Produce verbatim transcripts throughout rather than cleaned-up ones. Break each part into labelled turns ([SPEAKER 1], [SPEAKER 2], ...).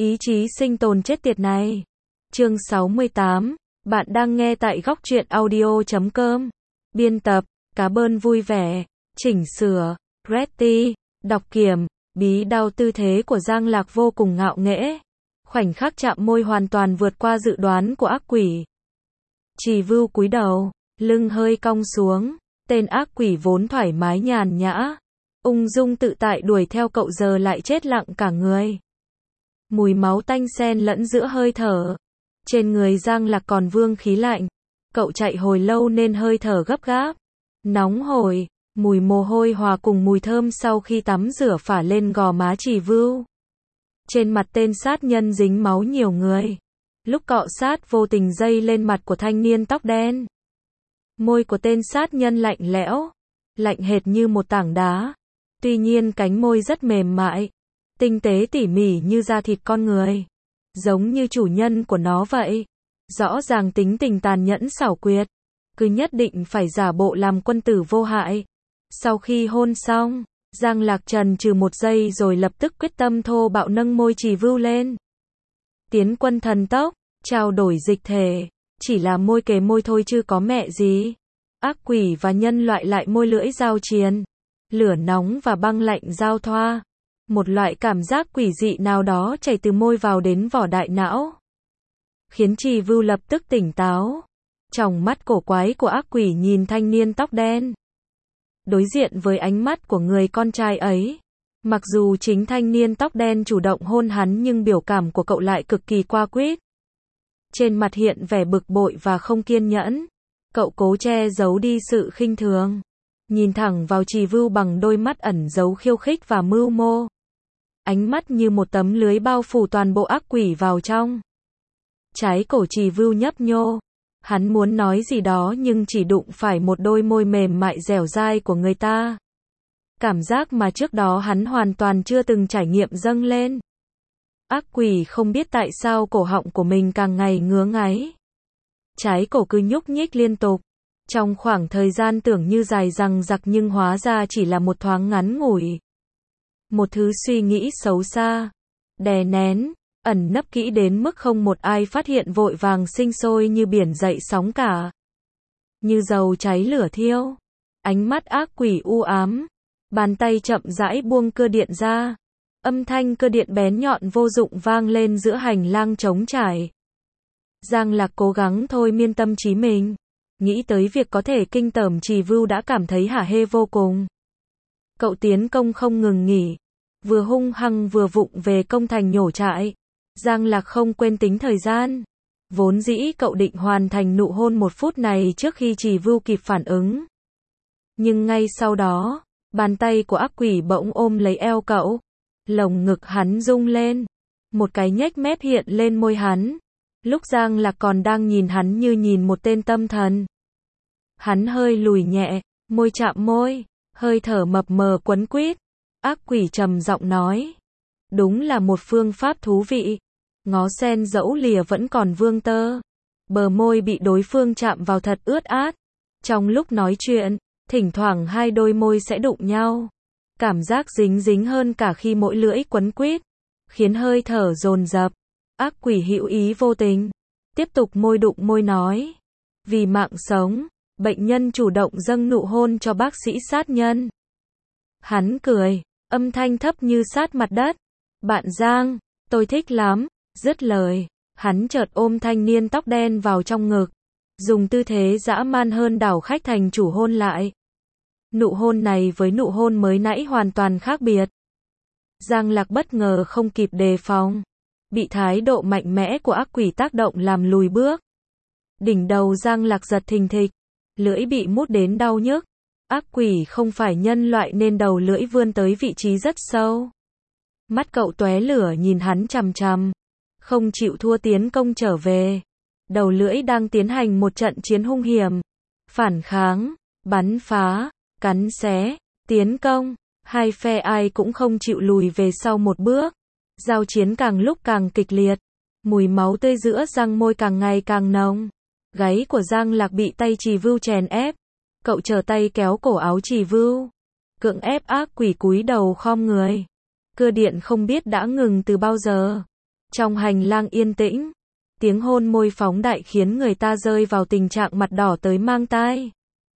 [SPEAKER 1] ý chí sinh tồn chết tiệt này. Chương sáu mươi tám, bạn đang nghe tại góc truyện audio chấm com. Biên tập, Cá Bơn vui vẻ, chỉnh sửa, Pretty, đọc kiểm, bí đao. Tư thế của Giang Lạc vô cùng ngạo nghễ. Khoảnh khắc chạm môi hoàn toàn vượt qua dự đoán của ác quỷ. Trì Vưu cúi đầu, lưng hơi cong xuống, tên ác quỷ vốn thoải mái nhàn nhã, ung dung tự tại đuổi theo cậu giờ lại chết lặng cả người. Mùi máu tanh xen lẫn giữa hơi thở. Trên người Giang Lạc còn vương khí lạnh. Cậu chạy hồi lâu nên hơi thở gấp gáp, nóng hổi, mùi mồ hôi hòa cùng mùi thơm sau khi tắm rửa phả lên gò má Trì Vưu. Trên mặt tên sát nhân dính máu nhiều người. Lúc cọ sát vô tình dây lên mặt của thanh niên tóc đen. Môi của tên sát nhân lạnh lẽo, lạnh hệt như một tảng đá. Tuy nhiên cánh môi rất mềm mại, tinh tế tỉ mỉ như da thịt con người, giống như chủ nhân của nó vậy. Rõ ràng tính tình tàn nhẫn xảo quyệt, cứ nhất định phải giả bộ làm quân tử vô hại. Sau khi hôn xong, Giang Lạc chần chừ một giây rồi lập tức quyết tâm thô bạo nâng môi Trì Vưu lên. Tiến quân thần tốc, trao đổi dịch thể, chỉ là môi kề môi thôi chứ có mẹ gì. Ác quỷ và nhân loại lại môi lưỡi giao chiến, lửa nóng và băng lạnh giao thoa. Một loại cảm giác quỷ dị nào đó chảy từ môi vào đến vỏ đại não, khiến Trì Vưu lập tức tỉnh táo. Tròng mắt cổ quái của ác quỷ nhìn thanh niên tóc đen. Đối diện với ánh mắt của người con trai ấy, mặc dù chính thanh niên tóc đen chủ động hôn hắn nhưng biểu cảm của cậu lại cực kỳ qua quýt. Trên mặt hiện vẻ bực bội và không kiên nhẫn. Cậu cố che giấu đi sự khinh thường, nhìn thẳng vào Trì Vưu bằng đôi mắt ẩn giấu khiêu khích và mưu mô. Ánh mắt như một tấm lưới bao phủ toàn bộ ác quỷ vào trong. Trái cổ Trì Vưu nhấp nhô. Hắn muốn nói gì đó nhưng chỉ đụng phải một đôi môi mềm mại dẻo dai của người ta. Cảm giác mà trước đó hắn hoàn toàn chưa từng trải nghiệm dâng lên. Ác quỷ không biết tại sao cổ họng của mình càng ngày ngứa ngáy. Trái cổ cứ nhúc nhích liên tục. Trong khoảng thời gian tưởng như dài dằng dặc nhưng hóa ra chỉ là một thoáng ngắn ngủi. Một thứ suy nghĩ xấu xa, đè nén, ẩn nấp kỹ đến mức không một ai phát hiện vội vàng sinh sôi như biển dậy sóng cả. Như dầu cháy lửa thiêu. Ánh mắt ác quỷ u ám. Bàn tay chậm rãi buông cơ điện ra. Âm thanh cơ điện bén nhọn vô dụng vang lên giữa hành lang trống trải. Giang Lạc cố gắng thôi miên tâm trí mình. Nghĩ tới việc có thể kinh tởm Trì Vưu đã cảm thấy hả hê vô cùng. Cậu tiến công không ngừng nghỉ. Vừa hung hăng vừa vụng về công thành nhổ trại. Giang Lạc không quên tính thời gian. Vốn dĩ cậu định hoàn thành nụ hôn một phút này trước khi Trì Vưu kịp phản ứng. Nhưng ngay sau đó, bàn tay của ác quỷ bỗng ôm lấy eo cậu. Lồng ngực hắn rung lên. Một cái nhếch mép hiện lên môi hắn. Lúc Giang Lạc còn đang nhìn hắn như nhìn một tên tâm thần. Hắn hơi lùi nhẹ, môi chạm môi, hơi thở mập mờ quấn quýt. Ác quỷ trầm giọng nói. Đúng là một phương pháp thú vị. Ngó sen dẫu lìa vẫn còn vương tơ. Bờ môi bị đối phương chạm vào thật ướt át. Trong lúc nói chuyện, thỉnh thoảng hai đôi môi sẽ đụng nhau. Cảm giác dính dính hơn cả khi mỗi lưỡi quấn quýt, khiến hơi thở dồn dập. Ác quỷ hữu ý vô tình, tiếp tục môi đụng môi nói. Vì mạng sống, bệnh nhân chủ động dâng nụ hôn cho bác sĩ sát nhân. Hắn cười, âm thanh thấp như sát mặt đất. Bạn Giang, tôi thích lắm. Dứt lời, hắn chợt ôm thanh niên tóc đen vào trong ngực. Dùng tư thế dã man hơn đảo khách thành chủ hôn lại. Nụ hôn này với nụ hôn mới nãy hoàn toàn khác biệt. Giang Lạc bất ngờ không kịp đề phòng. Bị thái độ mạnh mẽ của ác quỷ tác động làm lùi bước. Đỉnh đầu Giang Lạc giật thình thịch. Lưỡi bị mút đến đau nhức. Ác quỷ không phải nhân loại nên đầu lưỡi vươn tới vị trí rất sâu. Mắt cậu tóe lửa nhìn hắn chằm chằm. Không chịu thua tiến công trở về. Đầu lưỡi đang tiến hành một trận chiến hung hiểm. Phản kháng, bắn phá, cắn xé, tiến công. Hai phe ai cũng không chịu lùi về sau một bước. Giao chiến càng lúc càng kịch liệt. Mùi máu tươi giữa răng môi càng ngày càng nồng. Gáy của Giang Lạc bị tay Trì Vưu chèn ép. Cậu trở tay kéo cổ áo Trì Vưu. Cưỡng ép ác quỷ cúi đầu khom người. Cơ điện không biết đã ngừng từ bao giờ. Trong hành lang yên tĩnh, tiếng hôn môi phóng đại khiến người ta rơi vào tình trạng mặt đỏ tới mang tai.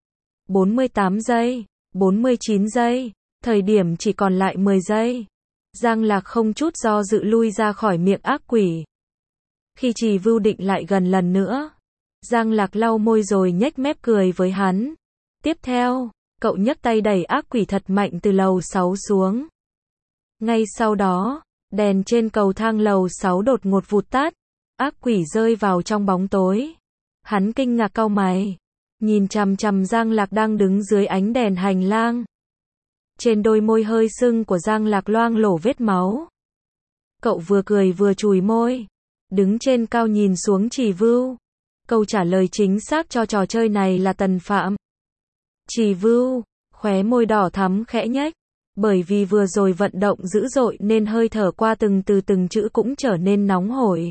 [SPEAKER 1] bốn mươi tám giây, bốn mươi chín giây, thời điểm chỉ còn lại mười giây. Giang Lạc không chút do dự lui ra khỏi miệng ác quỷ. Khi Trì Vưu định lại gần lần nữa, Giang Lạc lau môi rồi nhếch mép cười với hắn. Tiếp theo, cậu nhấc tay đẩy ác quỷ thật mạnh từ lầu sáu xuống. Ngay sau đó, đèn trên cầu thang lầu sáu đột ngột vụt tắt, ác quỷ rơi vào trong bóng tối. Hắn kinh ngạc cau mày, nhìn chằm chằm Giang Lạc đang đứng dưới ánh đèn hành lang. Trên đôi môi hơi sưng của Giang Lạc loang lổ vết máu. Cậu vừa cười vừa chùi môi, đứng trên cao nhìn xuống Trì Vưu. Câu trả lời chính xác cho trò chơi này là Tần Phạm. Trì Vưu, khóe môi đỏ thắm khẽ nhếch, bởi vì vừa rồi vận động dữ dội nên hơi thở qua từng từ từng chữ cũng trở nên nóng hổi.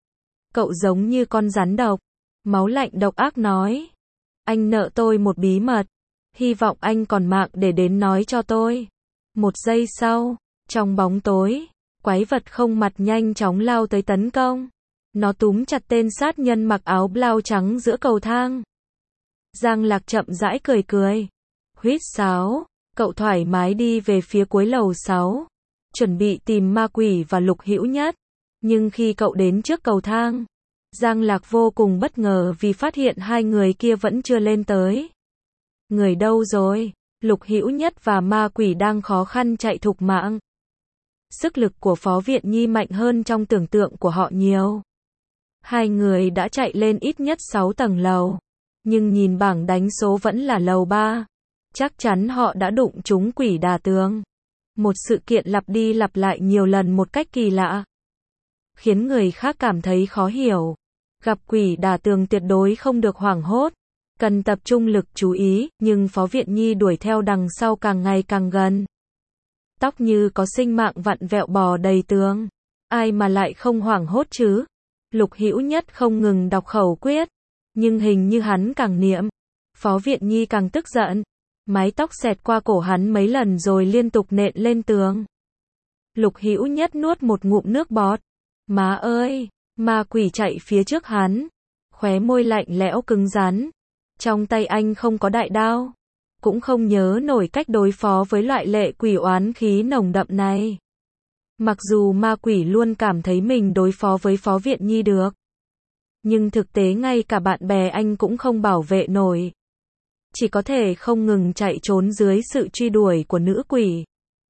[SPEAKER 1] Cậu giống như con rắn độc, máu lạnh độc ác nói. Anh nợ tôi một bí mật, hy vọng anh còn mạng để đến nói cho tôi. Một giây sau, trong bóng tối, quái vật không mặt nhanh chóng lao tới tấn công. Nó túm chặt tên sát nhân mặc áo blau trắng giữa cầu thang. Giang Lạc chậm rãi cười cười. Huýt sáo, cậu thoải mái đi về phía cuối lầu sáu, chuẩn bị tìm ma quỷ và Lục Hữu Nhất. Nhưng khi cậu đến trước cầu thang, Giang Lạc vô cùng bất ngờ vì phát hiện hai người kia vẫn chưa lên tới. Người đâu rồi? Lục Hữu Nhất và ma quỷ đang khó khăn chạy thục mạng. Sức lực của Phó Viện Nhi mạnh hơn trong tưởng tượng của họ nhiều. Hai người đã chạy lên ít nhất sáu tầng lầu, nhưng nhìn bảng đánh số vẫn là lầu ba. Chắc chắn họ đã đụng trúng quỷ đà tường. Một sự kiện lặp đi lặp lại nhiều lần một cách kỳ lạ, khiến người khác cảm thấy khó hiểu. Gặp quỷ đà tường tuyệt đối không được hoảng hốt, cần tập trung lực chú ý, nhưng Phó Viện Nhi đuổi theo đằng sau càng ngày càng gần. Tóc như có sinh mạng vặn vẹo bò đầy tường. Ai mà lại không hoảng hốt chứ? Lục Hữu Nhất không ngừng đọc khẩu quyết, nhưng hình như hắn càng niệm, Phó Viện Nhi càng tức giận. Mái tóc xẹt qua cổ hắn mấy lần rồi liên tục nện lên tường. Lục Hữu Nhất nuốt một ngụm nước bọt. Má ơi, ma quỷ chạy phía trước hắn, khóe môi lạnh lẽo cứng rắn. Trong tay anh không có đại đao, cũng không nhớ nổi cách đối phó với loại lệ quỷ oán khí nồng đậm này. Mặc dù ma quỷ luôn cảm thấy mình đối phó với Phó Viện Nhi được, nhưng thực tế ngay cả bạn bè anh cũng không bảo vệ nổi. Chỉ có thể không ngừng chạy trốn dưới sự truy đuổi của nữ quỷ.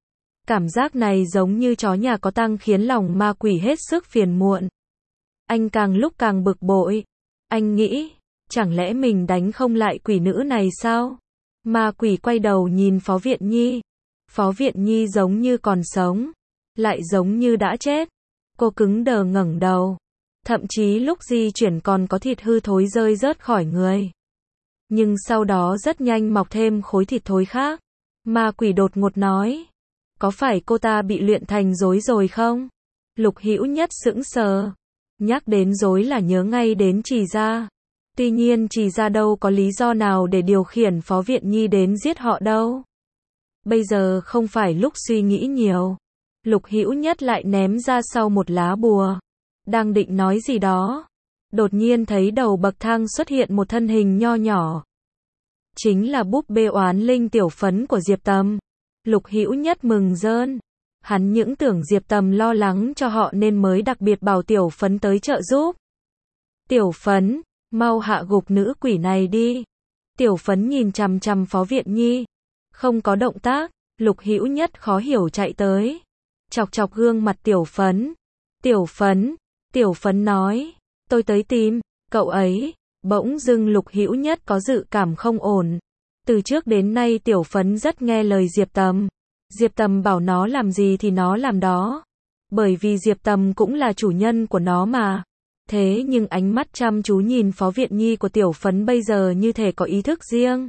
[SPEAKER 1] Cảm giác này giống như chó nhà có tang khiến lòng ma quỷ hết sức phiền muộn. Anh càng lúc càng bực bội. Anh nghĩ, chẳng lẽ mình đánh không lại quỷ nữ này sao? Ma quỷ quay đầu nhìn Phó Viện Nhi. Phó Viện Nhi giống như còn sống, lại giống như đã chết. Cô cứng đờ ngẩng đầu. Thậm chí lúc di chuyển còn có thịt hư thối rơi rớt khỏi người. Nhưng sau đó rất nhanh mọc thêm khối thịt thối khác. Ma quỷ đột ngột nói. Có phải cô ta bị luyện thành rối rồi không? Lục Hữu Nhất sững sờ. Nhắc đến rối là nhớ ngay đến Trì Gia. Tuy nhiên Trì Gia đâu có lý do nào để điều khiển Phó Viện Nhi đến giết họ đâu. Bây giờ không phải lúc suy nghĩ nhiều. Lục Hữu Nhất lại ném ra sau một lá bùa. Đang định nói gì đó. Đột nhiên thấy đầu bậc thang xuất hiện một thân hình nho nhỏ. Chính là búp bê oán linh Tiểu Phấn của Diệp Tầm. Lục Hữu Nhất mừng rơn. Hắn những tưởng Diệp Tầm lo lắng cho họ nên mới đặc biệt bảo Tiểu Phấn tới trợ giúp. Tiểu Phấn, mau hạ gục nữ quỷ này đi. Tiểu Phấn nhìn chằm chằm Phó Viện Nhi. Không có động tác, Lục Hữu Nhất khó hiểu chạy tới. Chọc chọc gương mặt Tiểu Phấn. Tiểu Phấn, Tiểu Phấn nói. Tôi tới tìm, cậu ấy. Bỗng dưng Lục Hữu Nhất có dự cảm không ổn. Từ trước đến nay Tiểu Phấn rất nghe lời Diệp Tầm. Diệp Tầm bảo nó làm gì thì nó làm đó. Bởi vì Diệp Tầm cũng là chủ nhân của nó mà. Thế nhưng ánh mắt chăm chú nhìn Phó Viện Nhi của Tiểu Phấn bây giờ như thể có ý thức riêng.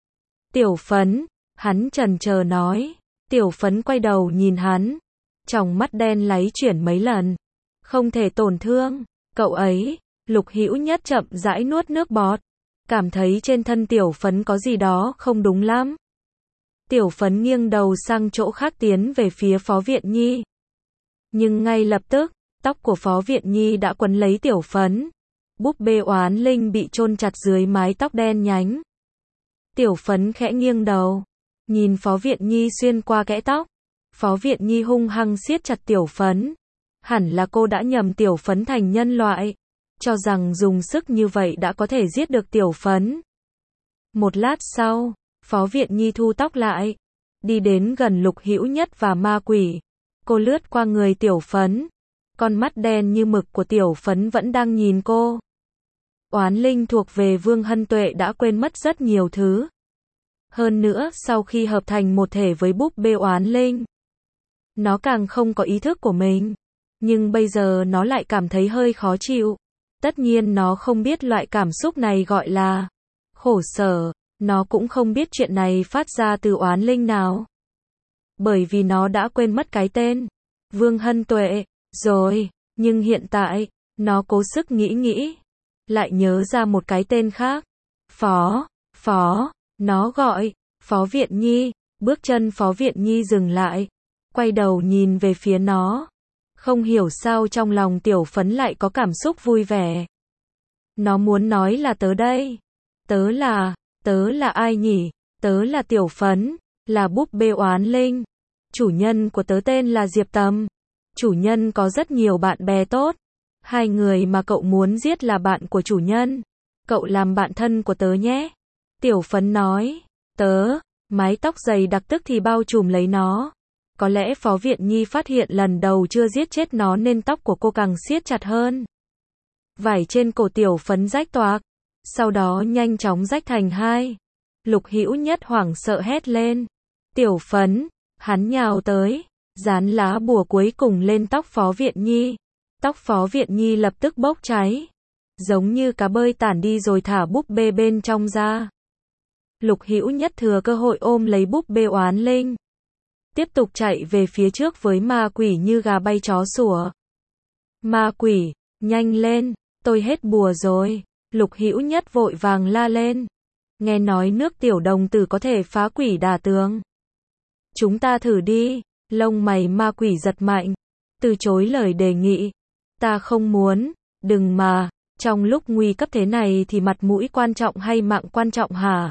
[SPEAKER 1] Tiểu Phấn, hắn chần chờ nói. Tiểu Phấn quay đầu nhìn hắn. Tròng mắt đen láy chuyển mấy lần. Không thể tổn thương, cậu ấy. Lục Hữu Nhất chậm rãi nuốt nước bọt. Cảm thấy trên thân Tiểu Phấn có gì đó không đúng lắm. Tiểu Phấn nghiêng đầu sang chỗ khác tiến về phía Phó Viện Nhi. Nhưng ngay lập tức, Tóc của Phó Viện Nhi đã quấn lấy Tiểu Phấn. Búp bê Oán Linh bị chôn chặt dưới mái tóc đen nhánh. Tiểu Phấn khẽ nghiêng đầu, nhìn Phó Viện Nhi xuyên qua kẽ tóc. Phó Viện Nhi hung hăng siết chặt Tiểu Phấn. Hẳn là cô đã nhầm Tiểu Phấn thành nhân loại, cho rằng dùng sức như vậy đã có thể giết được Tiểu Phấn. Một lát sau, Phó Viện Nhi thu tóc lại, đi đến gần Lục Hữu Nhất và ma quỷ. Cô lướt qua người Tiểu Phấn. Con mắt đen như mực của Tiểu Phấn vẫn đang nhìn cô. Oán linh thuộc về Vương Hân Tuệ đã quên mất rất nhiều thứ. Hơn nữa, sau khi hợp thành một thể với búp bê oán linh, nó càng không có ý thức của mình. Nhưng bây giờ nó lại cảm thấy hơi khó chịu. Tất nhiên nó không biết loại cảm xúc này gọi là khổ sở. Nó cũng không biết chuyện này phát ra từ oán linh nào. Bởi vì nó đã quên mất cái tên Vương Hân Tuệ rồi. Nhưng hiện tại, nó cố sức nghĩ nghĩ, lại nhớ ra một cái tên khác. Phó, Phó, nó gọi Phó Viện Nhi. Bước chân Phó Viện Nhi dừng lại, quay đầu nhìn về phía nó. Không hiểu sao trong lòng Tiểu Phấn lại có cảm xúc vui vẻ. Nó muốn nói là tớ đây. Tớ là, tớ là ai nhỉ? Tớ là Tiểu Phấn, là búp bê oán linh. Chủ nhân của tớ tên là Diệp Tầm. Chủ nhân có rất nhiều bạn bè tốt. Hai người mà cậu muốn giết là bạn của chủ nhân. Cậu làm bạn thân của tớ nhé. Tiểu Phấn nói. Tớ, mái tóc dày đặc tức thì bao trùm lấy nó. Có lẽ Phó Viện Nhi phát hiện lần đầu chưa giết chết nó nên tóc của cô càng siết chặt hơn. Vải trên cổ Tiểu Phấn rách toạc, sau đó nhanh chóng rách thành hai. Lục Hữu Nhất hoảng sợ hét lên. Tiểu Phấn, hắn nhào tới, dán lá bùa cuối cùng lên tóc Phó Viện Nhi. Tóc Phó Viện Nhi lập tức bốc cháy, giống như cá bơi tản đi rồi thả búp bê bên trong ra. Lục Hữu Nhất thừa cơ hội ôm lấy búp bê oán linh, tiếp tục chạy về phía trước với ma quỷ như gà bay chó sủa. Ma quỷ, nhanh lên, tôi hết bùa rồi. Lục Hữu Nhất vội vàng la lên. Nghe nói nước tiểu đồng tử có thể phá quỷ đả tường. Chúng ta thử đi. Lông mày ma quỷ giật mạnh, từ chối lời đề nghị. Ta không muốn, đừng mà, trong lúc nguy cấp thế này thì mặt mũi quan trọng hay mạng quan trọng hả?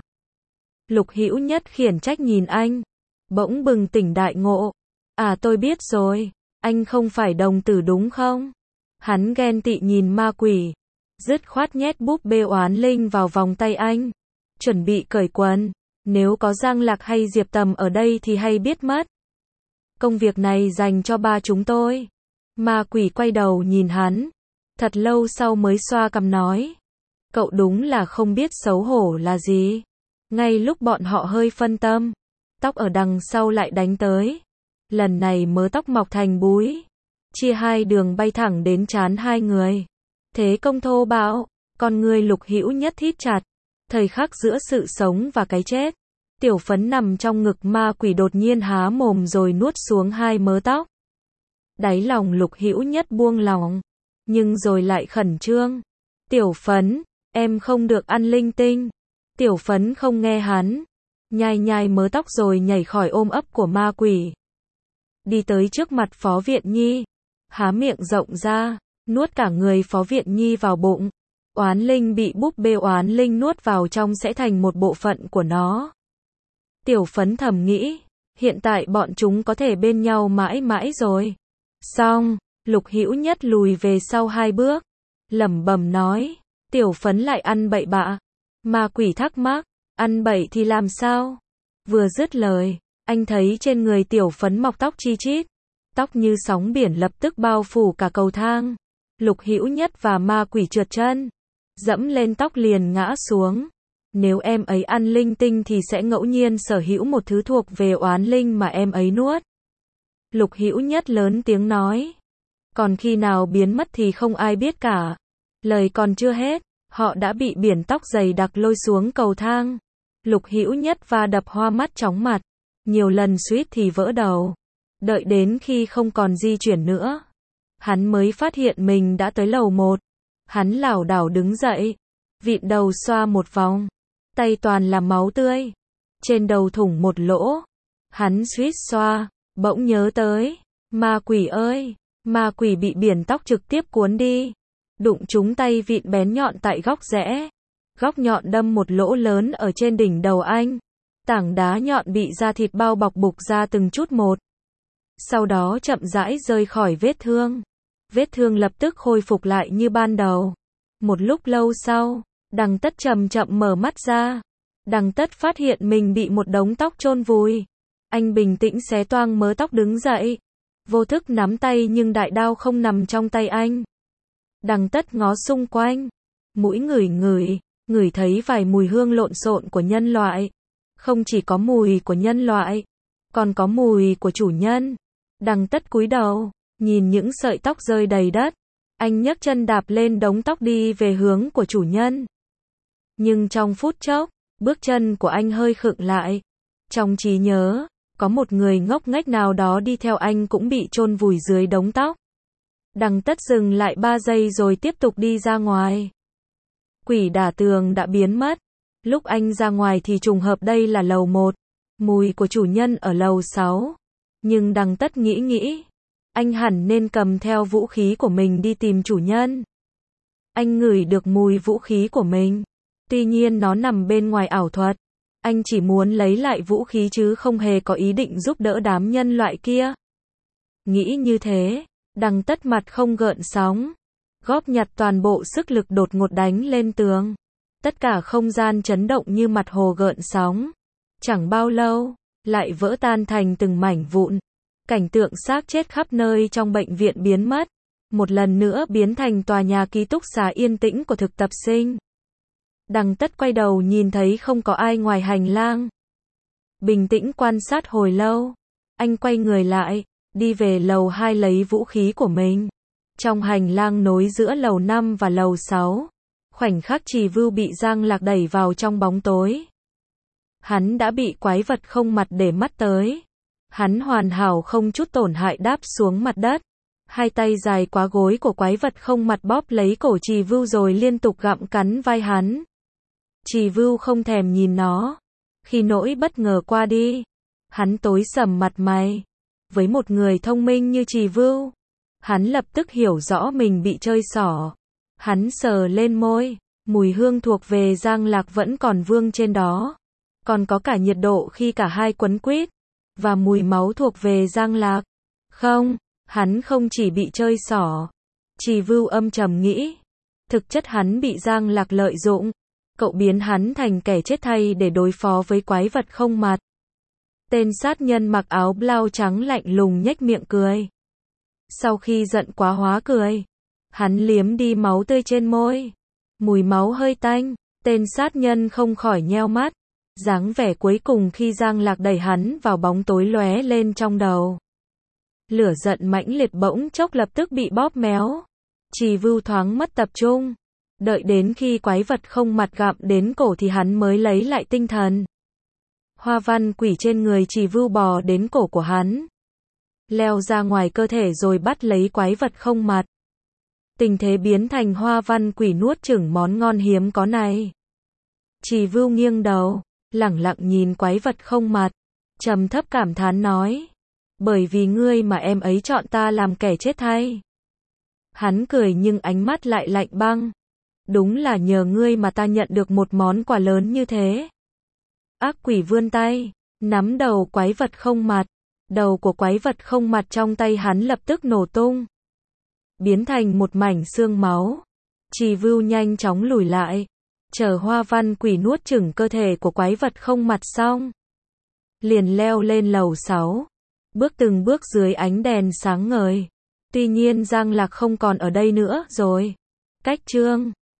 [SPEAKER 1] Lục Hữu Nhất khiển trách nhìn anh, bỗng bừng tỉnh đại ngộ. À tôi biết rồi, anh không phải đồng tử đúng không? Hắn ghen tị nhìn ma quỷ, dứt khoát nhét búp bê oán linh vào vòng tay anh, chuẩn bị cởi quần. Nếu có Giang Lạc hay Diệp Tầm ở đây thì hay biết mất. Công việc này dành cho ba chúng tôi. Ma quỷ quay đầu nhìn hắn, thật lâu sau mới xoa cằm nói. Cậu đúng là không biết xấu hổ là gì. Ngay lúc bọn họ hơi phân tâm, tóc ở đằng sau lại đánh tới. Lần này mớ tóc mọc thành búi, chia hai đường bay thẳng đến trán hai người. Thế công thô bạo, con người Lục Hữu Nhất thít chặt. Thời khắc giữa sự sống và cái chết, Tiểu Phấn nằm trong ngực ma quỷ đột nhiên há mồm rồi nuốt xuống hai mớ tóc. Đáy lòng Lục Hữu Nhất buông lỏng, nhưng rồi lại khẩn trương. Tiểu Phấn, em không được ăn linh tinh. Tiểu Phấn không nghe hắn, nhai nhai mớ tóc rồi nhảy khỏi ôm ấp của ma quỷ. Đi tới trước mặt Phó Viện Nhi, há miệng rộng ra, nuốt cả người Phó Viện Nhi vào bụng. Oán linh bị búp bê oán linh nuốt vào trong sẽ thành một bộ phận của nó. Tiểu Phấn thầm nghĩ, hiện tại bọn chúng có thể bên nhau mãi mãi rồi. Xong, Lục Hữu Nhất lùi về sau hai bước, lẩm bẩm nói, Tiểu Phấn lại ăn bậy bạ. Ma quỷ thắc mắc, ăn bậy thì làm sao? Vừa dứt lời, anh thấy trên người Tiểu Phấn mọc tóc chi chít, tóc như sóng biển lập tức bao phủ cả cầu thang. Lục Hữu Nhất và ma quỷ trượt chân, dẫm lên tóc liền ngã xuống. Nếu em ấy ăn linh tinh thì sẽ ngẫu nhiên sở hữu một thứ thuộc về oán linh mà em ấy nuốt. Lục Hữu Nhất lớn tiếng nói. Còn khi nào biến mất thì không ai biết cả. Lời còn chưa hết, họ đã bị biển tóc dày đặc lôi xuống cầu thang. Lục Hữu Nhất va đập hoa mắt chóng mặt, nhiều lần suýt thì vỡ đầu. Đợi đến khi không còn di chuyển nữa, hắn mới phát hiện mình đã tới lầu một. Hắn lảo đảo đứng dậy, vịn đầu xoa một vòng, tay toàn là máu tươi, trên đầu thủng một lỗ. Hắn suýt xoa, bỗng nhớ tới, ma quỷ ơi, Ma quỷ bị biển tóc trực tiếp cuốn đi. Đụng trúng tay vịn bén nhọn tại góc rẽ. Góc nhọn đâm một lỗ lớn ở trên đỉnh đầu anh. Tảng đá nhọn bị da thịt bao bọc bục ra từng chút một. Sau đó chậm rãi rơi khỏi vết thương. Vết thương lập tức khôi phục lại như ban đầu. Một lúc lâu sau, Đằng Tất chậm chậm mở mắt ra. Đằng Tất phát hiện mình bị một đống tóc chôn vùi. Anh bình tĩnh xé toang mớ tóc đứng dậy. Vô thức nắm tay nhưng đại đao không nằm trong tay anh. Đằng Tất ngó xung quanh. Mũi ngửi ngửi, ngửi thấy vài mùi hương lộn xộn của nhân loại. Không chỉ có mùi của nhân loại, còn có mùi của chủ nhân. Đằng Tất cúi đầu, nhìn những sợi tóc rơi đầy đất. Anh nhấc chân đạp lên đống tóc đi về hướng của chủ nhân. Nhưng trong phút chốc, bước chân của anh hơi khựng lại. Trong trí nhớ, có một người ngốc nghếch nào đó đi theo anh cũng bị chôn vùi dưới đống tóc. Đằng Tất dừng lại ba giây rồi tiếp tục đi ra ngoài. Quỷ đả tường đã biến mất. Lúc anh ra ngoài thì trùng hợp đây là lầu một. Mùi của chủ nhân ở lầu sáu. Nhưng Đằng Tất nghĩ nghĩ. Anh hẳn nên cầm theo vũ khí của mình đi tìm chủ nhân. Anh ngửi được mùi vũ khí của mình. Tuy nhiên nó nằm bên ngoài ảo thuật. Anh chỉ muốn lấy lại vũ khí chứ không hề có ý định giúp đỡ đám nhân loại kia. Nghĩ như thế, Đằng Tất mặt không gợn sóng. Góp nhặt toàn bộ sức lực đột ngột đánh lên tường. Tất cả không gian chấn động như mặt hồ gợn sóng. Chẳng bao lâu, lại vỡ tan thành từng mảnh vụn. Cảnh tượng xác chết khắp nơi trong bệnh viện biến mất. Một lần nữa biến thành tòa nhà ký túc xá yên tĩnh của thực tập sinh. Đằng Tất quay đầu nhìn thấy không có ai ngoài hành lang. Bình tĩnh quan sát hồi lâu. Anh quay người lại, đi về lầu hai lấy vũ khí của mình. Trong hành lang nối giữa lầu năm và lầu sáu. Khoảnh khắc Trì Vưu bị Giang Lạc đẩy vào trong bóng tối. Hắn đã bị quái vật không mặt để mắt tới. Hắn hoàn hảo không chút tổn hại đáp xuống mặt đất. Hai tay dài quá gối của quái vật không mặt bóp lấy cổ Trì Vưu rồi liên tục gặm cắn vai hắn. Trì Vưu không thèm nhìn nó. Khi nỗi bất ngờ qua đi, hắn tối sầm mặt mày. Với một người thông minh như Trì Vưu, hắn lập tức hiểu rõ mình bị chơi xỏ. Hắn sờ lên môi, mùi hương thuộc về Giang Lạc vẫn còn vương trên đó. Còn có cả nhiệt độ khi cả hai quấn quýt. Và mùi máu thuộc về Giang Lạc. Không, hắn không chỉ bị chơi xỏ. Trì Vưu âm trầm nghĩ. Thực chất hắn bị Giang Lạc lợi dụng. Cậu biến hắn thành kẻ chết thay để đối phó với quái vật không mặt. Tên sát nhân mặc áo blau trắng lạnh lùng nhếch miệng cười. Sau khi giận quá hóa cười, hắn liếm đi máu tươi trên môi. Mùi máu hơi tanh, tên sát nhân không khỏi nheo mắt. Dáng vẻ cuối cùng khi Giang Lạc đẩy hắn vào bóng tối lóe lên trong đầu. Lửa giận mãnh liệt bỗng chốc lập tức bị bóp méo. Trì Vưu thoáng mất tập trung. Đợi đến khi quái vật không mặt gặm đến cổ thì hắn mới lấy lại tinh thần. Hoa văn quỷ trên người Trì Vưu bò đến cổ của hắn. Leo ra ngoài cơ thể rồi bắt lấy quái vật không mặt. Tình thế biến thành hoa văn quỷ nuốt chửng món ngon hiếm có này. Trì Vưu nghiêng đầu, lẳng lặng nhìn quái vật không mặt. Trầm thấp cảm thán nói. Bởi vì ngươi mà em ấy chọn ta làm kẻ chết thay. Hắn cười nhưng ánh mắt lại lạnh băng. Đúng là nhờ ngươi mà ta nhận được một món quà lớn như thế. Ác quỷ vươn tay, nắm đầu quái vật không mặt. Đầu của quái vật không mặt trong tay hắn lập tức nổ tung. Biến thành một mảnh xương máu. Trì Vưu nhanh chóng lùi lại. Chờ hoa văn quỷ nuốt chửng cơ thể của quái vật không mặt xong. Liền leo lên lầu sáu. Bước từng bước dưới ánh đèn sáng ngời. Tuy nhiên Giang Lạc không còn ở đây nữa rồi. Cách chương